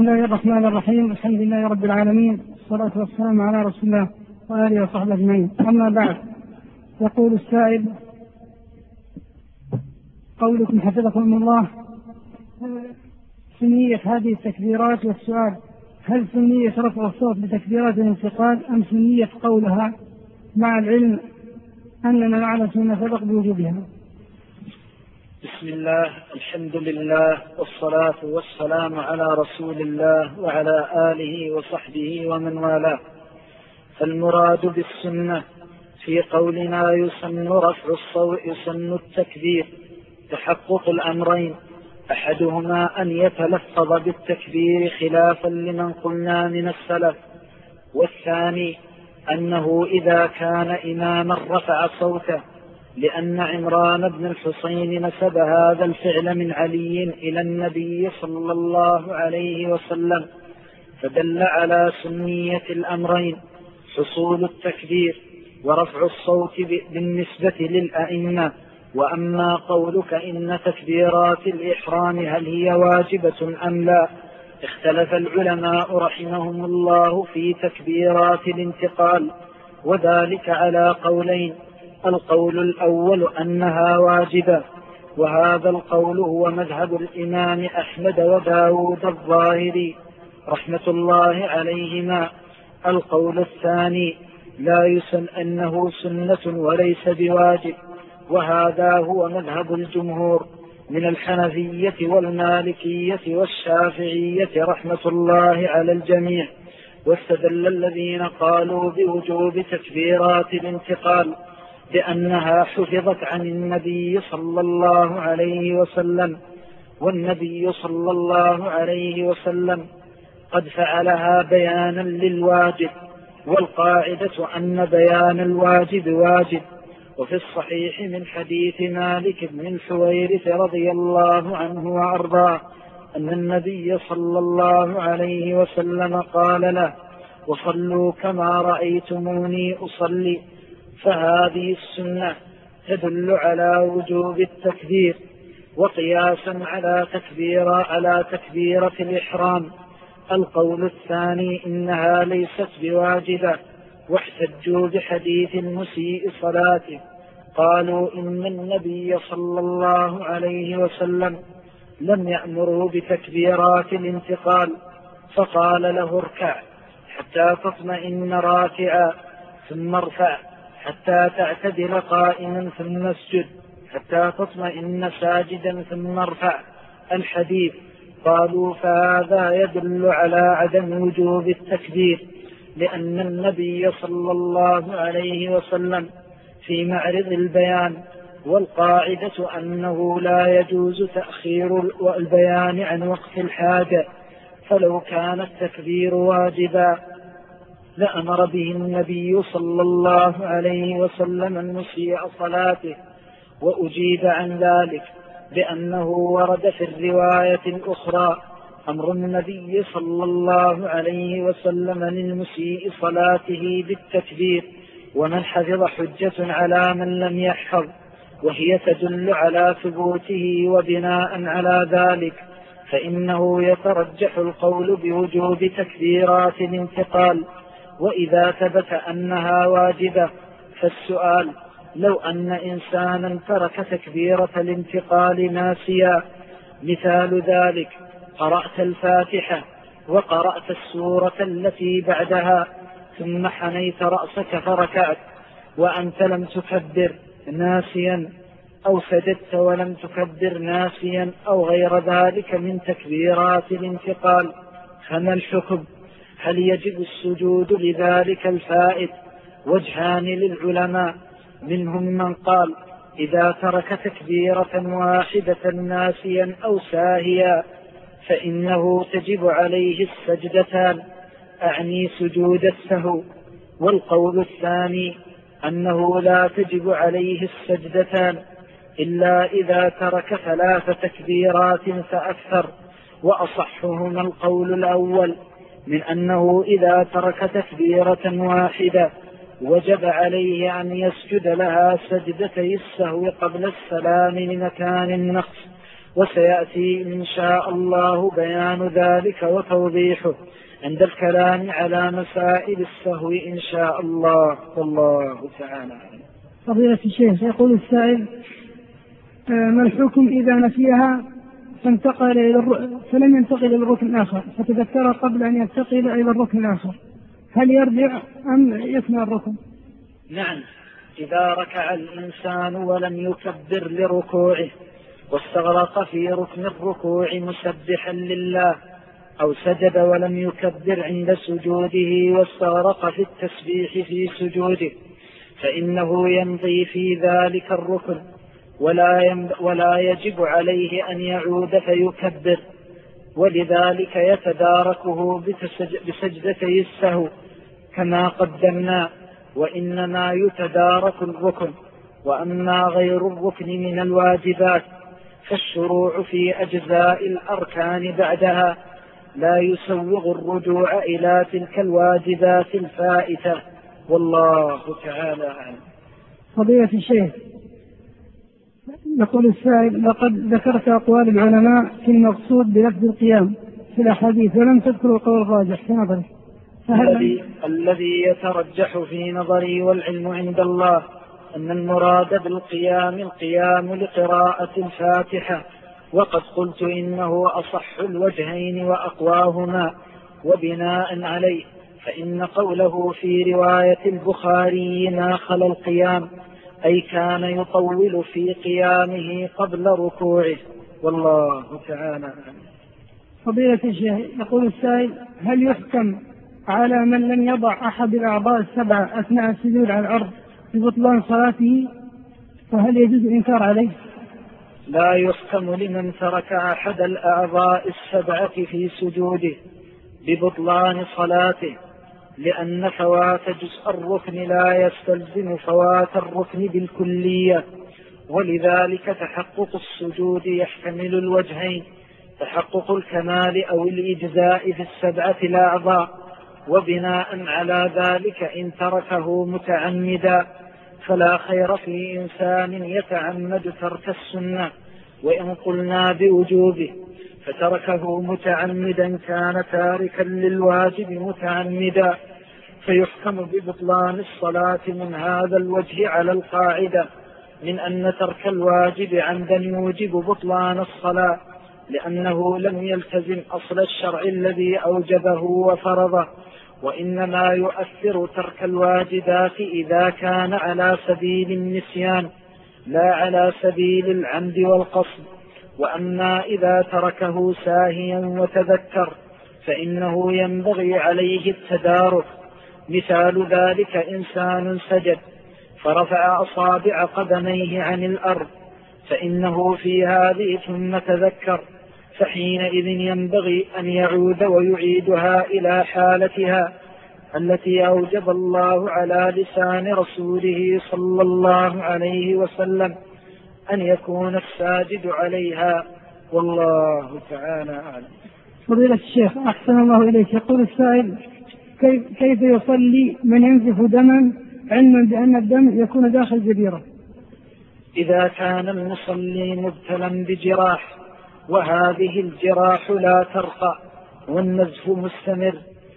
الله الرحمن الرحيم. الحمد لله رب العالمين، والصلاة والسلام على رسول الله وآله وصحبه أجمعين. أما بعد، يقول السائل: قولكم حفظكم الله سنية هذه التكبيرات، والسؤال: هل سنية رفع الصوت بتكبيرات الانتقال أم سنية قولها، مع العلم أننا نعلم ما سبق بوجوبها؟ بسم الله، الحمد لله، والصلاة والسلام على رسول الله وعلى آله وصحبه ومن والاه. فالمراد بالسنة في قولنا يسن رفع الصوت، يسن التكبير تحقق الأمرين: أحدهما أن يتلفظ بالتكبير خلافا لمن قلنا من السلف، والثاني أنه إذا كان إماما رفع صوته، لأن عمران بن الحصين نسب هذا الفعل من علي إلى النبي صلى الله عليه وسلم، فدل على سنية الأمرين: حصول التكبير ورفع الصوت بالنسبة للأئمة. وأما قولك إن تكبيرات الإحرام هل هي واجبة أم لا، اختلف العلماء رحمهم الله في تكبيرات الانتقال، وذلك على قولين: القول الأول أنها واجبة، وهذا القول هو مذهب الإمام أحمد وداود الظاهري رحمة الله عليهما. القول الثاني: لا يسن، أنه سنة وليس بواجب، وهذا هو مذهب الجمهور من الحنفية والمالكية والشافعية رحمة الله على الجميع. واستدل الذين قالوا بوجوب تكبيرات الانتقال لأنها حفظت عن النبي صلى الله عليه وسلم، والنبي صلى الله عليه وسلم قد فعلها بيانا للواجب، والقاعدة أن بيان الواجب واجب. وفي الصحيح من حديث مالك بن الحويرث رضي الله عنه وأرضاه أن النبي صلى الله عليه وسلم قال له: وصلوا كما رأيتموني أصلي. فهذه السنة تدل على وجوب التكبير. وقياسا على تكبيرة الإحرام القول الثاني: إنها ليست بواجبة، واحتجوا بحديث المسيء صلاته، قالوا إن النبي صلى الله عليه وسلم لم يأمروا بتكبيرات الانتقال، فقال له: اركع حتى تطمئن راكعا، ثم ارفع حتى تعتدل قائما، ثم اسجد حتى تطمئن ساجدا، ثم ارفع. الحديث. قالوا: فهذا يدل على عدم وجوب التكبير، لأن النبي صلى الله عليه وسلم في معرض البيان، والقاعدة أنه لا يجوز تأخير البيان عن وقت الحاجة، فلو كان التكبير واجبا لأمر به النبي صلى الله عليه وسلم المسيء صلاته، وأجيب عن ذلك بأنه ورد في الرواية الأخرى أمر النبي صلى الله عليه وسلم للمسيء صلاته بالتكبير، ومن حفظ حجة على من لم يحفظ، وهي تدل على ثبوته. وبناء على ذلك فإنه يترجح القول بوجوب تكبيرات الانتقال. وإذا ثبت أنها واجبة فالسؤال: لو أن إنسانا ترك تكبيرة الانتقال ناسيا، مثال ذلك: قرأت الفاتحة وقرأت السورة التي بعدها ثم حنيت رأسك فركعت وأنت لم تكبر ناسيا، أو سجدت ولم تكبر ناسيا، أو غير ذلك من تكبيرات الانتقال، فما الحكم؟ هل يجب السجود لذلك الفائت؟ وجهان للعلماء، منهم من قال: إذا ترك تكبيرة واحدة ناسيا أو ساهيا فإنه تجب عليه السجدتان، أعني سجود السهو. والقول الثاني أنه لا تجب عليه السجدتان إلا إذا ترك 3 تكبيرات فأكثر، وأصحهما القول الأول من أنه إذا ترك تكبيرة واحدة وجب عليه أن يسجد لها سجدتي السهو قبل السلام لمكان النقص، وسيأتي إن شاء الله بيان ذلك وتوضيحه عند الكلام على مسائل السهو إن شاء الله، والله تعالى. فضيلة الشيخ، يقول السائل: ما الحكم إذا نسيها فلم ينتقل إلى الركن الآخر فتذكر قبل أن ينتقل إلى الركن الآخر، هل يرجع أم يثنى الركن؟ نعم، إذا ركع الإنسان ولم يكبر لركوعه واستغرق في ركن الركوع مسبحا لله، أو سجد ولم يكبر عند سجوده واستغرق في التسبيح في سجوده، فإنه يمضي في ذلك الركن ولا يجب عليه أن يعود فيكبر، ولذلك يتداركه بسجدتي السهو كما قدمنا، وإنما يتدارك الركن. وأما غير الركن من الواجبات فالشروع في أجزاء الأركان بعدها لا يسوغ الرجوع إلى تلك الواجبات الفائتة، والله تعالى أعلم. فضيلة الشيخ، يقول السائل: لقد ذكرت أقوال العلماء في المقصود بلفظ القيام في الأحاديث ولم تذكر القول الراجح في نظري، الذي يترجح في نظري والعلم عند الله أن المراد بالقيام القيام لقراءة الفاتحة، وقد قلت إنه أصح الوجهين وأقواهما، وبناء عليه فإن قوله في رواية البخاري ما خلا القيام أي كان يطول في قيامه قبل ركوعه، والله تعالى. فضيلة الشيخ، يقول السائل: هل يحكم على من لم يضع أحد الأعضاء السبعة أثناء السجود على الأرض ببطلان صلاته، فهل يجوز الإنكار عليه؟ لا يحكم لمن ترك أحد الأعضاء السبعة في سجوده ببطلان صلاته، لأن فوات جزء الركن لا يستلزم فوات الركن بالكلية، ولذلك تحقق السجود يحتمل الوجهين: تحقق الكمال أو الإجزاء في السبعة الأعضاء. وبناء على ذلك إن تركه متعمدا فلا خير في إنسان يتعمد ترك السنة، وإن قلنا بوجوبه فتركه متعمدا كان تاركا للواجب متعمدا، فيحكم ببطلان الصلاة من هذا الوجه على القاعدة من أن ترك الواجب عمدا يوجب بطلان الصلاة، لأنه لم يلتزم أصل الشرع الذي أوجبه وفرضه، وإنما يؤثر ترك الواجبات إذا كان على سبيل النسيان لا على سبيل العمد والقصد. وأما إذا تركه ساهيا وتذكر فإنه ينبغي عليه التدارك. مثال ذلك: إنسان سجد فرفع أصابع قدميه عن الأرض، فإنه في هذه ثم تذكر، فحينئذ ينبغي أن يعود ويعيدها إلى حالتها التي أوجب الله على لسان رسوله صلى الله عليه وسلم أن يكون الساجد عليها، والله تعالى أعلم. فضيلة الشيخ، أحسن الله إليك، يقول السائل: كيف يصلي من ينزف دما علما بأن الدم يكون داخل جبيرة؟ إذا كان المصلي مبتلا بجراح وهذه الجراح لا ترقى والنزف مستمر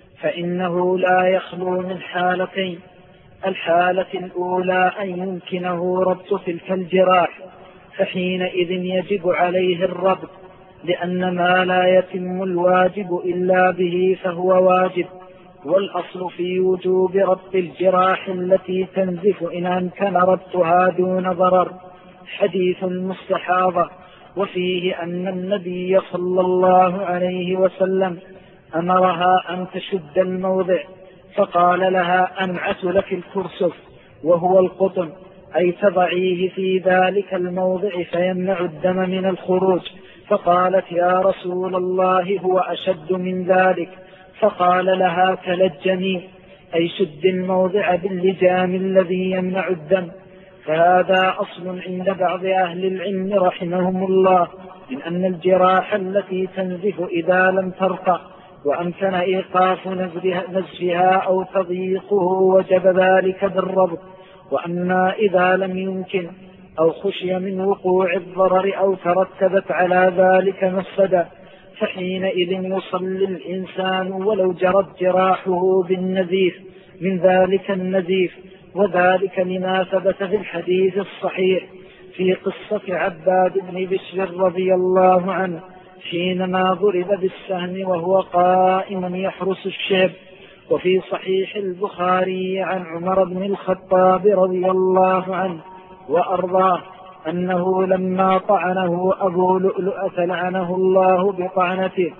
فإنه لا يخلو من حالتين: الحالة الأولى أن يمكنه ربط تلك الجراح، فحينئذ يجب عليه الربط، لأن ما لا يتم الواجب إلا به فهو واجب، والأصل في وجوب ربط الجراح التي تنزف إن أمكن ربطها دون ضرر حديث مستحاضة، وفيه أن النبي صلى الله عليه وسلم أمرها أن تشد الموضع، فقال لها: أنعت لك الكرسف وهو القطن، أي تضعيه في ذلك الموضع فيمنع الدم من الخروج. فقالت: يا رسول الله هو أشد من ذلك. فقال لها: تلجني، أي شد الموضع باللجام الذي يمنع الدم. فهذا أصل عند بعض أهل العلم رحمهم الله من أن الجراح التي تنزف إذا لم ترقى وأمكن إيقاف نزفها أو تضييقه وجب ذلك بالربط. وأما إذا لم يمكن أو خشي من وقوع الضرر أو ترتبت على ذلك مفسدة، فحينئذ يصلي الإنسان ولو جرت جراحه بالنزيف من ذلك النزيف، وذلك لما ثبت في الحديث الصحيح في قصة عباد بن بشر رضي الله عنه حينما ضرب بالسهم وهو قائم يحرس الشيب. وفي صحيح البخاري عن عمر بن الخطاب رضي الله عنه وأرضاه أنه لما طعنه أبو لؤلؤة لعنه الله بطعنته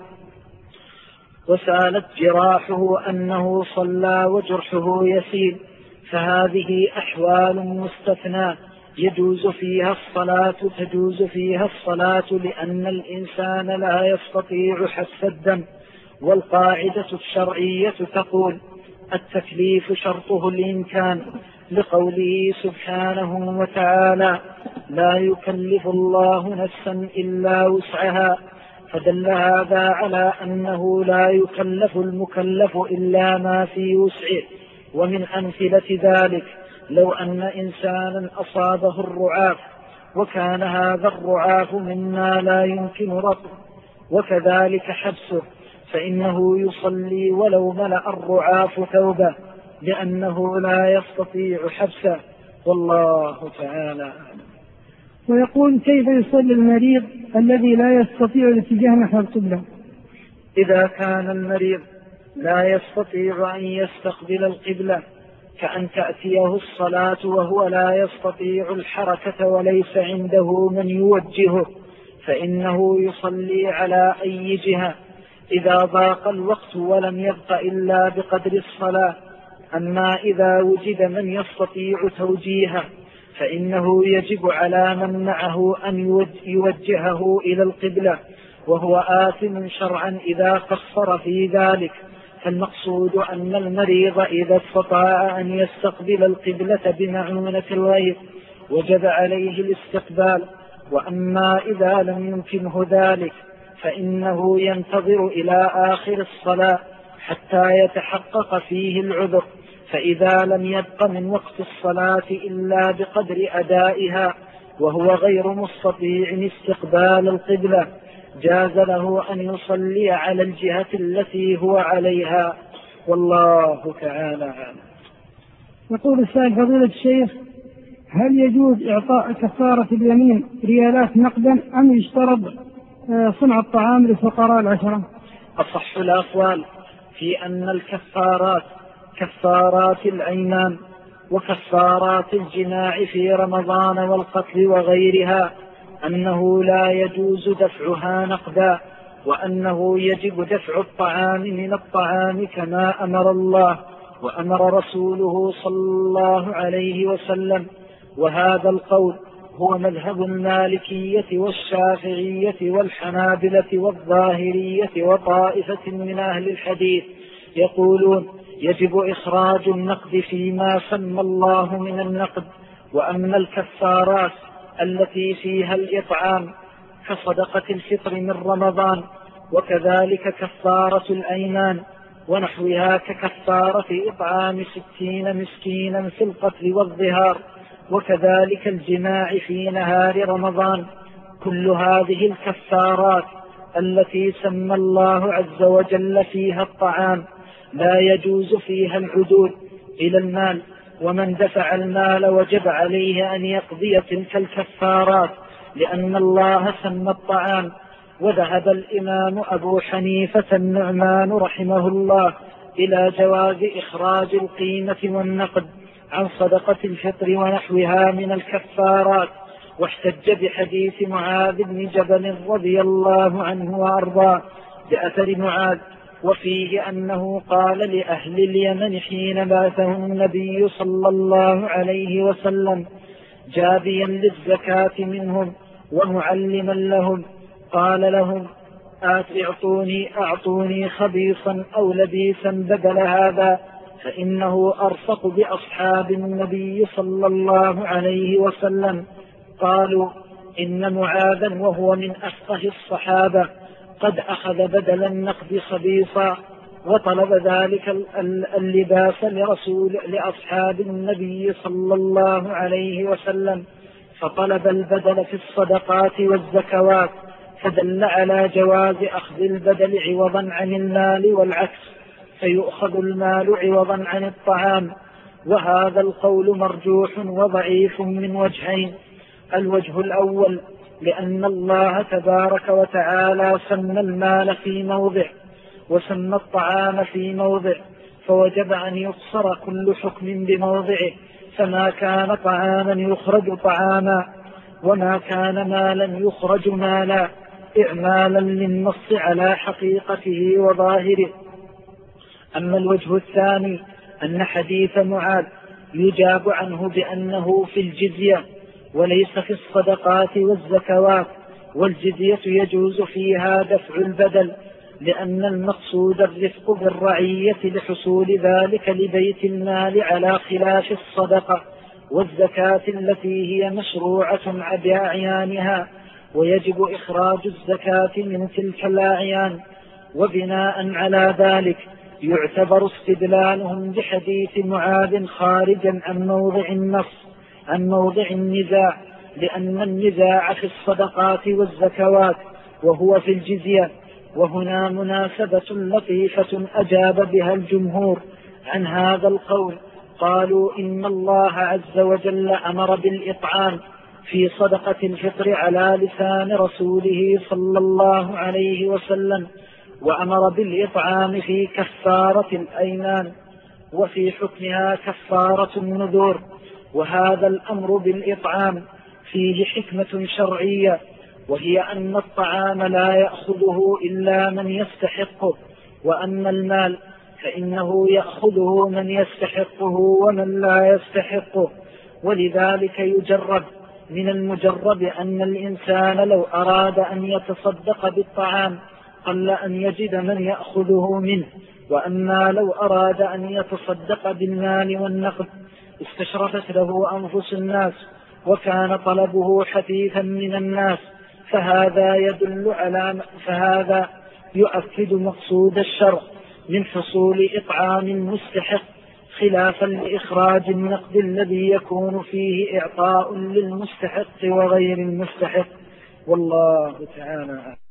وسالت جراحه أنه صلى وجرحه يسيل، فهذه أحوال مستثنى تجوز فيها الصلاة لأن الإنسان لا يستطيع حبس الدم. والقاعدة الشرعية تقول التكليف شرطه الإمكان، لقوله سبحانه وتعالى لا يكلف الله نفسا إلا وسعها، فدل هذا على أنه لا يكلف المكلف إلا ما في وسعه. ومن أمثلة ذلك لو أن إنسانا أصابه الرعاف وكان هذا الرعاف مما لا يمكن رفعه وكذلك حبسه، فإنه يصلي ولو ملأ الرعاف ثوبه لأنه لا يستطيع حبسه، والله تعالى أعلم. ويقول كيف يصلي المريض الذي لا يستطيع الاتجاه نحو القبلة؟ إذا كان المريض لا يستطيع أن يستقبل القبلة كأن تأتيه الصلاة وهو لا يستطيع الحركة وليس عنده من يوجهه، فإنه يصلي على أي جهة إذا ضاق الوقت ولم يبق إلا بقدر الصلاة. أما إذا وجد من يستطيع توجيهه فإنه يجب على من معه أن يوجهه إلى القبلة، وهو آثم شرعا إذا قصر في ذلك. فالمقصود أن المريض إذا استطاع أن يستقبل القبلة بمعونة الغير وجب عليه الاستقبال، وأما إذا لم يمكنه ذلك فإنه ينتظر إلى آخر الصلاة حتى يتحقق فيه العذر، فإذا لم يبق من وقت الصلاة إلا بقدر أدائها وهو غير مستطيع استقبال القبلة جاز له أن يصلي على الجهة التي هو عليها، والله تعالى أعلم. يقول السائل فضيلة الشيخ هل يجوز إعطاء كفارة اليمين ريالات نقدا أم يشترط صنع الطعام للفقراء العشرة؟ أصح الأقوال في أن الكفارات كفارات الأيمان وكفارات الجماع في رمضان والقتل وغيرها أنه لا يجوز دفعها نقدا، وأنه يجب دفع الطعام من الطعام كما أمر الله وأمر رسوله صلى الله عليه وسلم. وهذا القول هو مذهب المالكية والشافعية والحنابلة والظاهرية وطائفة من أهل الحديث، يقولون يجب إخراج النقد فيما سمى الله من النقد. وأما الكفارات التي فيها الإطعام كصدقة الفطر من رمضان وكذلك كفارة الأيمان ونحوها ككفارة إطعام 60 مسكينا في القتل والظهار وكذلك الجماع في نهار رمضان، كل هذه الكفارات التي سمى الله عز وجل فيها الطعام لا يجوز فيها العدول إلى المال، ومن دفع المال وجب عليه أن يقضي تلك الكفارات لأن الله سمى الطعام. وذهب الإمام أبو حنيفة النعمان رحمه الله إلى جواز إخراج القيمة والنقد عن صدقة الفطر ونحوها من الكفارات، واحتج بحديث معاذ بن جبل رضي الله عنه وأرضاه بأثر معاذ، وفيه أنه قال لأهل اليمن حين بعثه النبي صلى الله عليه وسلم جابيا للزكاة منهم ومعلما لهم، قال لهم أعطوني خبيصا أو لبيسا بدل هذا، فإنه أرفق بأصحاب النبي صلى الله عليه وسلم. قالوا إن معاذا وهو من أفقه الصحابة قد أخذ بدل النقد خبيصا وطلب ذلك اللباس لأصحاب النبي صلى الله عليه وسلم، فطلب البدل في الصدقات والزكوات، فدل على جواز أخذ البدل عوضا عن المال والعكس، فيؤخذ المال عوضا عن الطعام. وهذا القول مرجوح وضعيف من وجهين: الوجه الأول لأن الله تبارك وتعالى سمى المال في موضع وسمى الطعام في موضع، فوجب أن يقصر كل حكم بموضعه، فما كان طعاما يخرج طعاما، وما كان مالا يخرج مالا، إعمالا للنص على حقيقته وظاهره. أما الوجه الثاني أن حديث معاذ يجاب عنه بأنه في الجزية وليس في الصدقات والزكوات، والجزية يجوز فيها دفع البدل، لأن المقصود الرفق بالرعية لحصول ذلك لبيت المال، على خلاف الصدقة والزكاة التي هي مشروعة بأعيانها، ويجب إخراج الزكاة من تلك الأعيان. وبناء على ذلك يعتبر استدلالهم بحديث معاذ خارجا عن موضع النص، عن موضع النزاع، لأن النزاع في الصدقات والزكوات وهو في الجزية. وهنا مناسبة لطيفة أجاب بها الجمهور عن هذا القول. قالوا إن الله عز وجل أمر بالإطعام في صدقة الفطر على لسان رسوله صلى الله عليه وسلم، وأمر بالإطعام في كفارة الأيمان، وفي حكمها كفارة النذور. وهذا الأمر بالإطعام فيه حكمة شرعية، وهي أن الطعام لا يأخذه إلا من يستحقه، وأما المال فإنه يأخذه من يستحقه ومن لا يستحقه. ولذلك يجرب من المجرب أن الإنسان لو أراد أن يتصدق بالطعام قل أن يجد من يأخذه منه، وأما لو أراد أن يتصدق بالمال والنقد استشرفت له أنفس الناس، وكان طلبه حثيثا من الناس، فهذا يؤكد مقصود الشرع من حصول إطعام المستحق، خلافا لإخراج النقد الذي يكون فيه إعطاء للمستحق وغير المستحق. والله تعالى